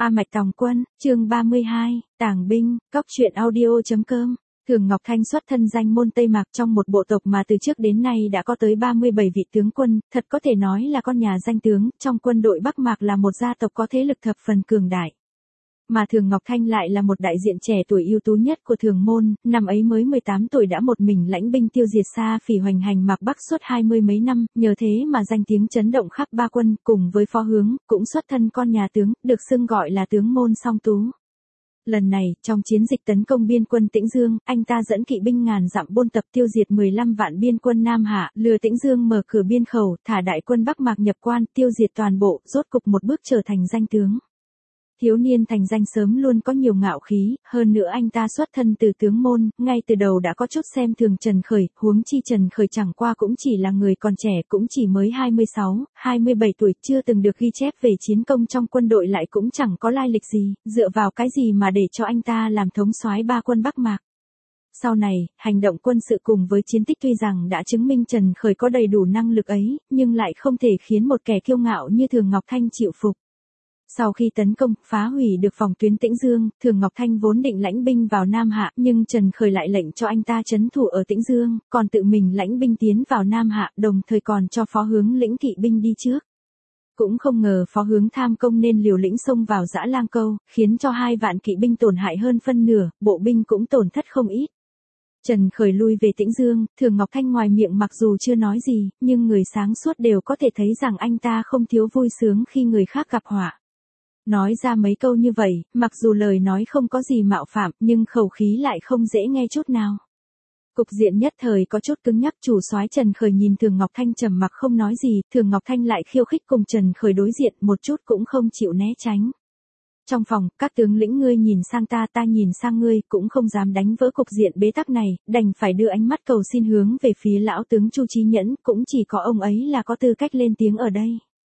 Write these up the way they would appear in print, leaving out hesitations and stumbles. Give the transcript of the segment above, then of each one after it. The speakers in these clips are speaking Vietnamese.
A Mạch Tòng Quân, chương 32, Tàng binh, Cóc truyện audio.com. Thường Ngọc Thanh xuất thân danh môn Tây Mạc trong một bộ tộc mà từ trước đến nay đã có tới 37 vị tướng quân, thật có thể nói là con nhà danh tướng, trong quân đội Bắc Mạc là một gia tộc có thế lực thập phần cường đại. Mà Thường Ngọc Thanh lại là một đại diện trẻ tuổi ưu tú nhất của Thường môn, năm ấy mới 18 tuổi đã một mình lãnh binh tiêu diệt Sa Phỉ hoành hành Mạc Bắc suốt 20 mấy năm, nhờ thế mà danh tiếng chấn động khắp ba quân, cùng với Phó Hướng, cũng xuất thân con nhà tướng, được xưng gọi là tướng môn song tú. Lần này, trong chiến dịch tấn công biên quân Tĩnh Dương, anh ta dẫn kỵ binh ngàn dặm buôn tập tiêu diệt 15 vạn biên quân Nam Hạ, lừa Tĩnh Dương mở cửa biên khẩu, thả đại quân Bắc Mạc nhập quan, tiêu diệt toàn bộ, rốt cục một bước trở thành danh tướng. Thiếu niên thành danh sớm luôn có nhiều ngạo khí, hơn nữa anh ta xuất thân từ tướng môn, ngay từ đầu đã có chút xem thường Trần Khởi, huống chi Trần Khởi chẳng qua cũng chỉ là người còn trẻ, cũng chỉ mới 26, 27 tuổi, chưa từng được ghi chép về chiến công trong quân đội, lại cũng chẳng có lai lịch gì, dựa vào cái gì mà để cho anh ta làm thống soái ba quân Bắc Mạc. Sau này, hành động quân sự cùng với chiến tích tuy rằng đã chứng minh Trần Khởi có đầy đủ năng lực ấy, nhưng lại không thể khiến một kẻ kiêu ngạo như Thường Ngọc Thanh chịu phục. Sau khi tấn công, phá hủy được phòng tuyến Tĩnh Dương, Thường Ngọc Thanh vốn định lãnh binh vào Nam Hạ, nhưng Trần Khởi lại lệnh cho anh ta trấn thủ ở Tĩnh Dương, còn tự mình lãnh binh tiến vào Nam Hạ, đồng thời còn cho Phó Hướng lĩnh kỵ binh đi trước. Cũng không ngờ Phó Hướng tham công nên liều lĩnh xông vào Dã Lang Câu, khiến cho 2 vạn kỵ binh tổn hại hơn phân nửa, bộ binh cũng tổn thất không ít. Trần Khởi lui về Tĩnh Dương, Thường Ngọc Thanh ngoài miệng mặc dù chưa nói gì, nhưng người sáng suốt đều có thể thấy rằng anh ta không thiếu vui sướng khi người khác gặp họa. Nói ra mấy câu như vậy, mặc dù lời nói không có gì mạo phạm, nhưng khẩu khí lại không dễ nghe chút nào. Cục diện nhất thời có chút cứng nhắc, chủ soái Trần Khởi nhìn Thường Ngọc Thanh trầm mặc không nói gì, Thường Ngọc Thanh lại khiêu khích cùng Trần Khởi đối diện, một chút cũng không chịu né tránh. Trong phòng, các tướng lĩnh ngươi nhìn sang ta, ta nhìn sang ngươi, cũng không dám đánh vỡ cục diện bế tắc này, đành phải đưa ánh mắt cầu xin hướng về phía lão tướng Chu Chí Nhẫn, cũng chỉ có ông ấy là có tư cách lên tiếng ở đây.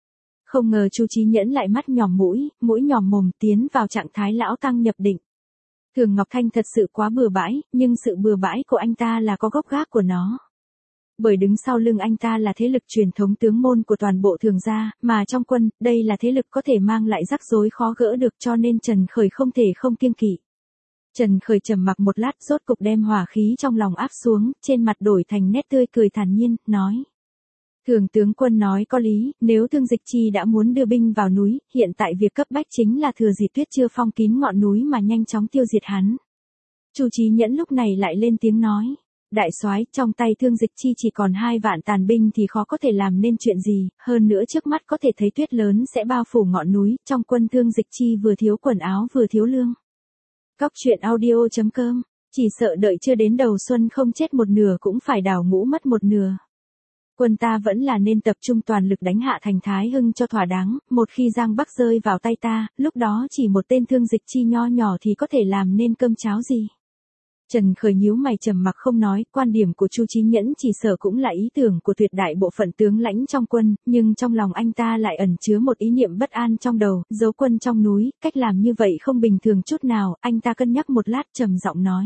Không ngờ Chu Chí Nhẫn lại mắt nhòm mũi nhòm mồm, tiến vào trạng thái lão tăng nhập định. Thường Ngọc Thanh thật sự quá bừa bãi, nhưng sự bừa bãi của anh ta là có gốc gác của nó. Bởi đứng sau lưng anh ta là thế lực truyền thống tướng môn của toàn bộ Thường gia, mà trong quân, đây là thế lực có thể mang lại rắc rối khó gỡ được, cho nên Trần Khởi không thể không kiêng kỵ. Trần Khởi trầm mặc một lát, rốt cục đem hỏa khí trong lòng áp xuống, trên mặt đổi thành nét tươi cười thản nhiên, nói. Thường tướng quân nói có lý, nếu Thương Dịch Chi đã muốn đưa binh vào núi, hiện tại việc cấp bách chính là thừa dịp tuyết chưa phong kín ngọn núi mà nhanh chóng tiêu diệt hắn. Chu Chí Nhẫn lúc này lại lên tiếng nói, đại soái, trong tay Thương Dịch Chi chỉ còn 2 vạn tàn binh thì khó có thể làm nên chuyện gì, hơn nữa trước mắt có thể thấy tuyết lớn sẽ bao phủ ngọn núi, trong quân Thương Dịch Chi vừa thiếu quần áo vừa thiếu lương. Cóc truyện audio.com, chỉ sợ đợi chưa đến đầu xuân không chết một nửa cũng phải đào ngũ mất một nửa. Quân ta vẫn là nên tập trung toàn lực đánh hạ thành Thái Hưng cho thỏa đáng, một khi Giang Bắc rơi vào tay ta, lúc đó chỉ một tên Thương Dịch Chi nho nhỏ thì có thể làm nên cơm cháo gì. Trần Khởi nhíu mày trầm mặc không nói, quan điểm của Chu Chí Nhẫn chỉ sợ cũng là ý tưởng của tuyệt đại bộ phận tướng lãnh trong quân, nhưng trong lòng anh ta lại ẩn chứa một ý niệm bất an trong đầu, giấu quân trong núi, cách làm như vậy không bình thường chút nào, anh ta cân nhắc một lát trầm giọng nói.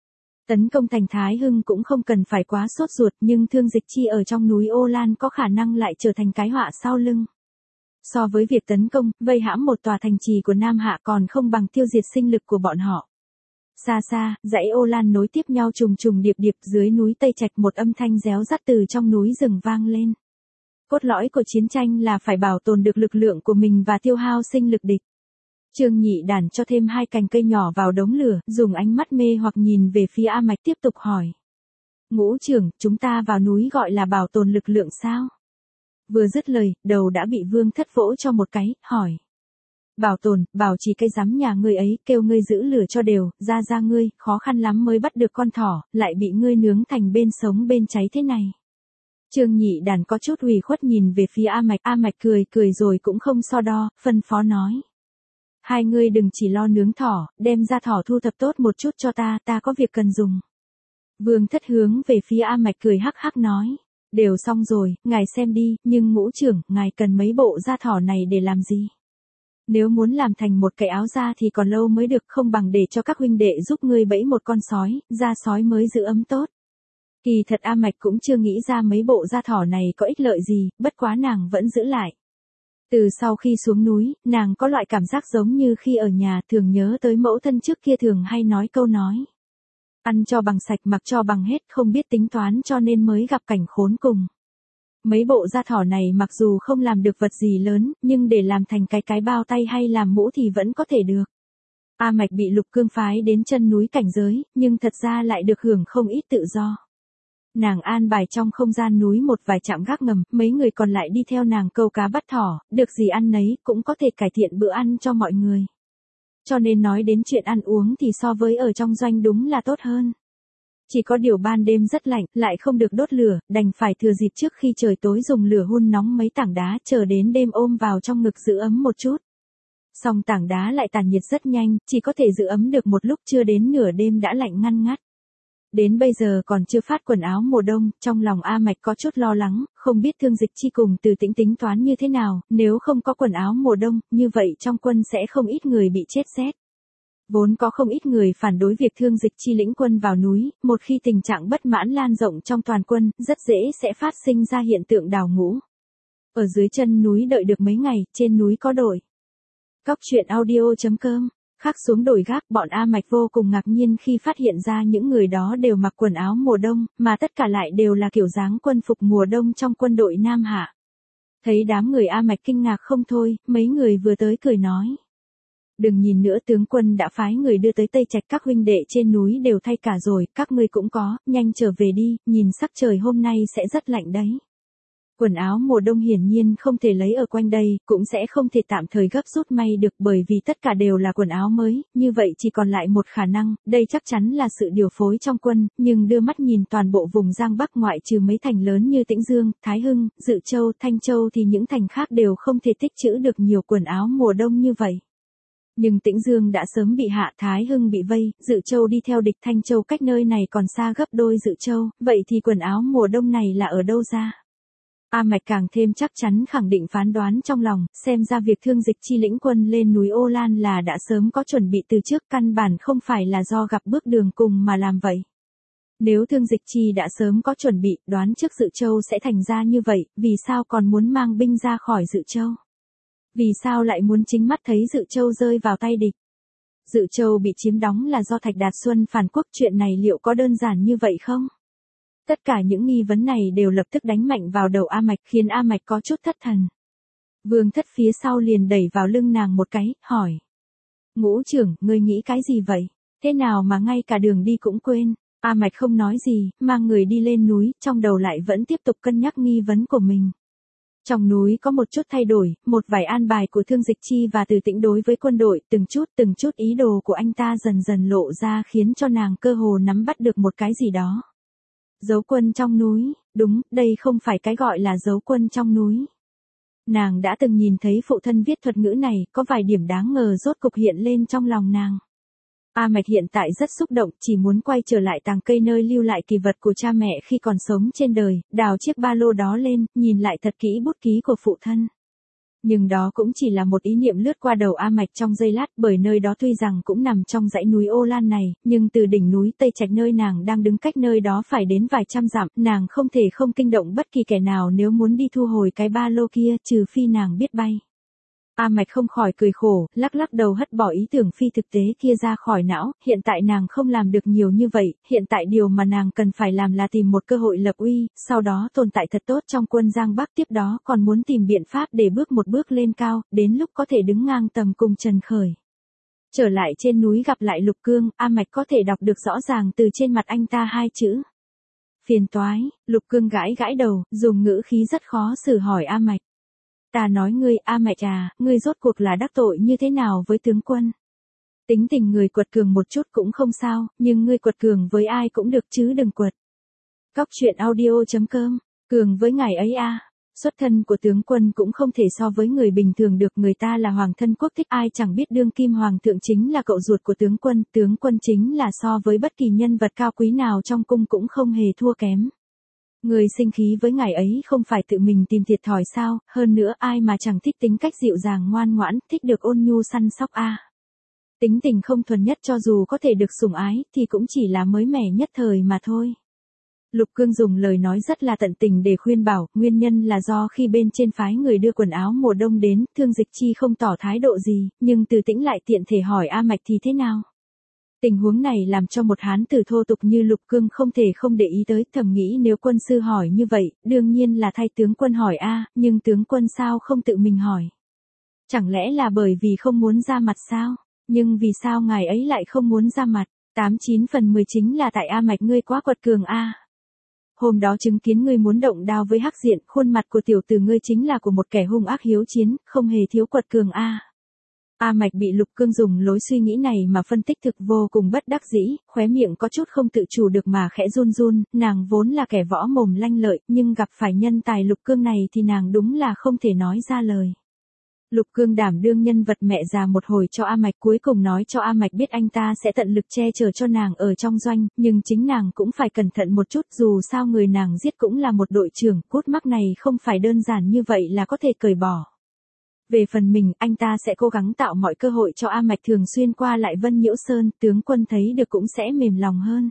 Tấn công thành Thái Hưng cũng không cần phải quá sốt ruột, nhưng Thương Dịch Chi ở trong núi Ô Lan có khả năng lại trở thành cái họa sau lưng. So với việc tấn công, vây hãm một tòa thành trì của Nam Hạ còn không bằng tiêu diệt sinh lực của bọn họ. Xa xa, dãy Ô Lan nối tiếp nhau trùng trùng điệp điệp, dưới núi Tây Trạch một âm thanh réo rắt từ trong núi rừng vang lên. Cốt lõi của chiến tranh là phải bảo tồn được lực lượng của mình và tiêu hao sinh lực địch. Trương Nhị Đản cho thêm 2 cành cây nhỏ vào đống lửa, dùng ánh mắt mê hoặc nhìn về phía A Mạch tiếp tục hỏi. Ngũ trưởng, chúng ta vào núi gọi là bảo tồn lực lượng sao? Vừa dứt lời, đầu đã bị Vương Thất vỗ cho một cái, hỏi. Bảo tồn, bảo trì cái rắm nhà ngươi ấy, kêu ngươi giữ lửa cho đều, ra ngươi, khó khăn lắm mới bắt được con thỏ, lại bị ngươi nướng thành bên sống bên cháy thế này. Trương Nhị Đản có chút ủy khuất nhìn về phía A Mạch cười rồi cũng không so đo, phân phó nói. Hai ngươi đừng chỉ lo nướng thỏ, đem ra thỏ thu thập tốt một chút cho ta có việc cần dùng. Vương Thất hướng về phía A Mạch cười hắc hắc nói. Đều xong rồi, ngài xem đi, nhưng ngũ trưởng, ngài cần mấy bộ da thỏ này để làm gì? Nếu muốn làm thành một cái áo da thì còn lâu mới được, không bằng để cho các huynh đệ giúp ngươi bẫy một con sói, da sói mới giữ ấm tốt. Kỳ thật A Mạch cũng chưa nghĩ ra mấy bộ da thỏ này có ích lợi gì, bất quá nàng vẫn giữ lại. Từ sau khi xuống núi, nàng có loại cảm giác giống như khi ở nhà thường nhớ tới mẫu thân trước kia thường hay nói câu nói. Ăn cho bằng sạch mặc cho bằng hết không biết tính toán cho nên mới gặp cảnh khốn cùng. Mấy bộ da thỏ này mặc dù không làm được vật gì lớn, nhưng để làm thành cái bao tay hay làm mũ thì vẫn có thể được. A Mạch bị Lục Cương phái đến chân núi cảnh giới, nhưng thật ra lại được hưởng không ít tự do. Nàng an bài trong không gian núi một vài trạm gác ngầm, mấy người còn lại đi theo nàng câu cá bắt thỏ, được gì ăn nấy, cũng có thể cải thiện bữa ăn cho mọi người. Cho nên nói đến chuyện ăn uống thì so với ở trong doanh đúng là tốt hơn. Chỉ có điều ban đêm rất lạnh, lại không được đốt lửa, đành phải thừa dịp trước khi trời tối dùng lửa hun nóng mấy tảng đá, chờ đến đêm ôm vào trong ngực giữ ấm một chút. Song tảng đá lại tàn nhiệt rất nhanh, chỉ có thể giữ ấm được một lúc, chưa đến nửa đêm đã lạnh ngăn ngắt. Đến bây giờ còn chưa phát quần áo mùa đông, trong lòng A Mạch có chút lo lắng, không biết Thương Dịch Chi cùng Từ Tĩnh tính toán như thế nào, nếu không có quần áo mùa đông, như vậy trong quân sẽ không ít người bị chết rét. Vốn có không ít người phản đối việc Thương Dịch Chi lĩnh quân vào núi, một khi tình trạng bất mãn lan rộng trong toàn quân, rất dễ sẽ phát sinh ra hiện tượng đào ngũ. Ở dưới chân núi đợi được mấy ngày, trên núi có đổi. Cóc truyện audio.com. Khắc xuống đồi gác, bọn A Mạch vô cùng ngạc nhiên khi phát hiện ra những người đó đều mặc quần áo mùa đông, mà tất cả lại đều là kiểu dáng quân phục mùa đông trong quân đội Nam Hạ. Thấy đám người A Mạch kinh ngạc không thôi, mấy người vừa tới cười nói. Đừng nhìn nữa, tướng quân đã phái người đưa tới Tây Trạch, các huynh đệ trên núi đều thay cả rồi, các ngươi cũng có, nhanh trở về đi, nhìn sắc trời hôm nay sẽ rất lạnh đấy. Quần áo mùa đông hiển nhiên không thể lấy ở quanh đây, cũng sẽ không thể tạm thời gấp rút may được bởi vì tất cả đều là quần áo mới, như vậy chỉ còn lại một khả năng, đây chắc chắn là sự điều phối trong quân, nhưng đưa mắt nhìn toàn bộ vùng Giang Bắc ngoại trừ mấy thành lớn như Tĩnh Dương, Thái Hưng, Dự Châu, Thanh Châu thì những thành khác đều không thể tích trữ được nhiều quần áo mùa đông như vậy. Nhưng Tĩnh Dương đã sớm bị hạ, Thái Hưng bị vây, Dự Châu đi theo địch, Thanh Châu cách nơi này còn xa gấp đôi Dự Châu, vậy thì quần áo mùa đông này là ở đâu ra? A Mạch càng thêm chắc chắn khẳng định phán đoán trong lòng, xem ra việc Thương Dịch Chi lĩnh quân lên núi Ô Lan là đã sớm có chuẩn bị từ trước, căn bản không phải là do gặp bước đường cùng mà làm vậy. Nếu Thương Dịch Chi đã sớm có chuẩn bị, đoán trước Dự Châu sẽ thành ra như vậy, vì sao còn muốn mang binh ra khỏi Dự Châu? Vì sao lại muốn chính mắt thấy Dự Châu rơi vào tay địch? Dự Châu bị chiếm đóng là do Thạch Đạt Xuân phản quốc, chuyện này liệu có đơn giản như vậy không? Tất cả những nghi vấn này đều lập tức đánh mạnh vào đầu A Mạch, khiến A Mạch có chút thất thần. Vương Thất phía sau liền đẩy vào lưng nàng một cái, hỏi. Ngũ trưởng, ngươi nghĩ cái gì vậy? Thế nào mà ngay cả đường đi cũng quên? A Mạch không nói gì, mang người đi lên núi, trong đầu lại vẫn tiếp tục cân nhắc nghi vấn của mình. Trong núi có một chút thay đổi, một vài an bài của Thương Dịch Chi và Từ Tĩnh đối với quân đội, từng chút ý đồ của anh ta dần dần lộ ra khiến cho nàng cơ hồ nắm bắt được một cái gì đó. Giấu quân trong núi, đúng, đây không phải cái gọi là giấu quân trong núi. Nàng đã từng nhìn thấy phụ thân viết thuật ngữ này, có vài điểm đáng ngờ rốt cục hiện lên trong lòng nàng. A Mạch hiện tại rất xúc động, chỉ muốn quay trở lại tàng cây nơi lưu lại kỳ vật của cha mẹ khi còn sống trên đời, đào chiếc ba lô đó lên, nhìn lại thật kỹ bút ký của phụ thân. Nhưng đó cũng chỉ là một ý niệm lướt qua đầu A Mạch trong giây lát, bởi nơi đó tuy rằng cũng nằm trong dãy núi Ô Lan này, nhưng từ đỉnh núi Tây Trạch nơi nàng đang đứng cách nơi đó phải đến vài trăm dặm, nàng không thể không kinh động bất kỳ kẻ nào nếu muốn đi thu hồi cái ba lô kia, trừ phi nàng biết bay. A Mạch không khỏi cười khổ, lắc đầu hất bỏ ý tưởng phi thực tế kia ra khỏi não, hiện tại nàng không làm được nhiều như vậy, hiện tại điều mà nàng cần phải làm là tìm một cơ hội lập uy, sau đó tồn tại thật tốt trong quân Giang Bắc, tiếp đó còn muốn tìm biện pháp để bước một bước lên cao, đến lúc có thể đứng ngang tầm cùng Trần Khởi. Trở lại trên núi gặp lại Lục Cương, A Mạch có thể đọc được rõ ràng từ trên mặt anh ta hai chữ. Phiền toái. Lục Cương gãi đầu, dùng ngữ khí rất khó xử hỏi A Mạch. Ta nói ngươi, A Mạch à, ngươi rốt cuộc là đắc tội như thế nào với tướng quân? Tính tình người quật cường một chút cũng không sao, nhưng ngươi quật cường với ai cũng được chứ đừng quật. Cóc truyện audio.com, cường với ngài ấy a. Xuất thân của tướng quân cũng không thể so với người bình thường được, người ta là hoàng thân quốc thích, ai chẳng biết đương kim hoàng thượng chính là cậu ruột của tướng quân chính là so với bất kỳ nhân vật cao quý nào trong cung cũng không hề thua kém. Người sinh khí với ngài ấy không phải tự mình tìm thiệt thòi sao, hơn nữa ai mà chẳng thích tính cách dịu dàng ngoan ngoãn, thích được ôn nhu săn sóc a. Tính tình không thuần nhất cho dù có thể được sủng ái thì cũng chỉ là mới mẻ nhất thời mà thôi. Lục Cương dùng lời nói rất là tận tình để khuyên bảo, nguyên nhân là do khi bên trên phái người đưa quần áo mùa đông đến, Thương Dịch Chi không tỏ thái độ gì, nhưng Từ Tĩnh lại tiện thể hỏi A Mạch thì thế nào. Tình huống này làm cho một hán tử thô tục như Lục Cương không thể không để ý tới, thầm nghĩ nếu quân sư hỏi như vậy, đương nhiên là thay tướng quân hỏi a, nhưng tướng quân sao không tự mình hỏi? Chẳng lẽ là bởi vì không muốn ra mặt sao? Nhưng vì sao ngài ấy lại không muốn ra mặt? 89/10 chính là tại A Mạch ngươi quá quật cường a. Hôm đó chứng kiến ngươi muốn động đao với Hắc Diện, khuôn mặt của tiểu tử ngươi chính là của một kẻ hung ác hiếu chiến, không hề thiếu quật cường a. A Mạch bị Lục Cương dùng lối suy nghĩ này mà phân tích thực vô cùng bất đắc dĩ, khóe miệng có chút không tự chủ được mà khẽ run run, nàng vốn là kẻ võ mồm lanh lợi, nhưng gặp phải nhân tài Lục Cương này thì nàng đúng là không thể nói ra lời. Lục Cương đảm đương nhân vật mẹ già một hồi cho A Mạch, cuối cùng nói cho A Mạch biết anh ta sẽ tận lực che chở cho nàng ở trong doanh, nhưng chính nàng cũng phải cẩn thận một chút, dù sao người nàng giết cũng là một đội trưởng, cốt mắc này không phải đơn giản như vậy là có thể cởi bỏ. Về phần mình, anh ta sẽ cố gắng tạo mọi cơ hội cho A Mạch thường xuyên qua lại Vân Nhiễu Sơn, tướng quân thấy được cũng sẽ mềm lòng hơn.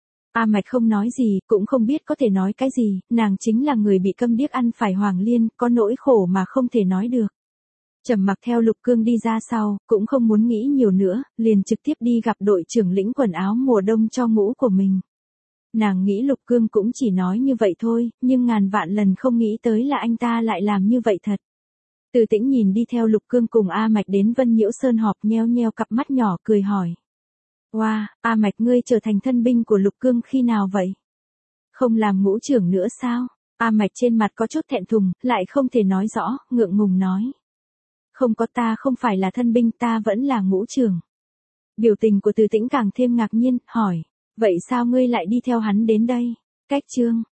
A Mạch không nói gì, cũng không biết có thể nói cái gì, nàng chính là người bị câm điếc ăn phải Hoàng Liên, có nỗi khổ mà không thể nói được. Trầm mặc theo Lục Cương đi ra sau, cũng không muốn nghĩ nhiều nữa, liền trực tiếp đi gặp đội trưởng lĩnh quần áo mùa đông cho ngũ của mình. Nàng nghĩ Lục Cương cũng chỉ nói như vậy thôi, nhưng ngàn vạn lần không nghĩ tới là anh ta lại làm như vậy thật. Từ Tĩnh nhìn đi theo Lục Cương cùng A Mạch đến Vân Nhiễu Sơn họp, nheo nheo cặp mắt nhỏ cười hỏi. Wow, A Mạch ngươi trở thành thân binh của Lục Cương khi nào vậy? Không làm ngũ trưởng nữa sao? A Mạch trên mặt có chút thẹn thùng, lại không thể nói rõ, ngượng ngùng nói. Không có, ta không phải là thân binh, ta vẫn là ngũ trưởng. Biểu tình của Từ Tĩnh càng thêm ngạc nhiên, hỏi. Vậy sao ngươi lại đi theo hắn đến đây? Cách chương.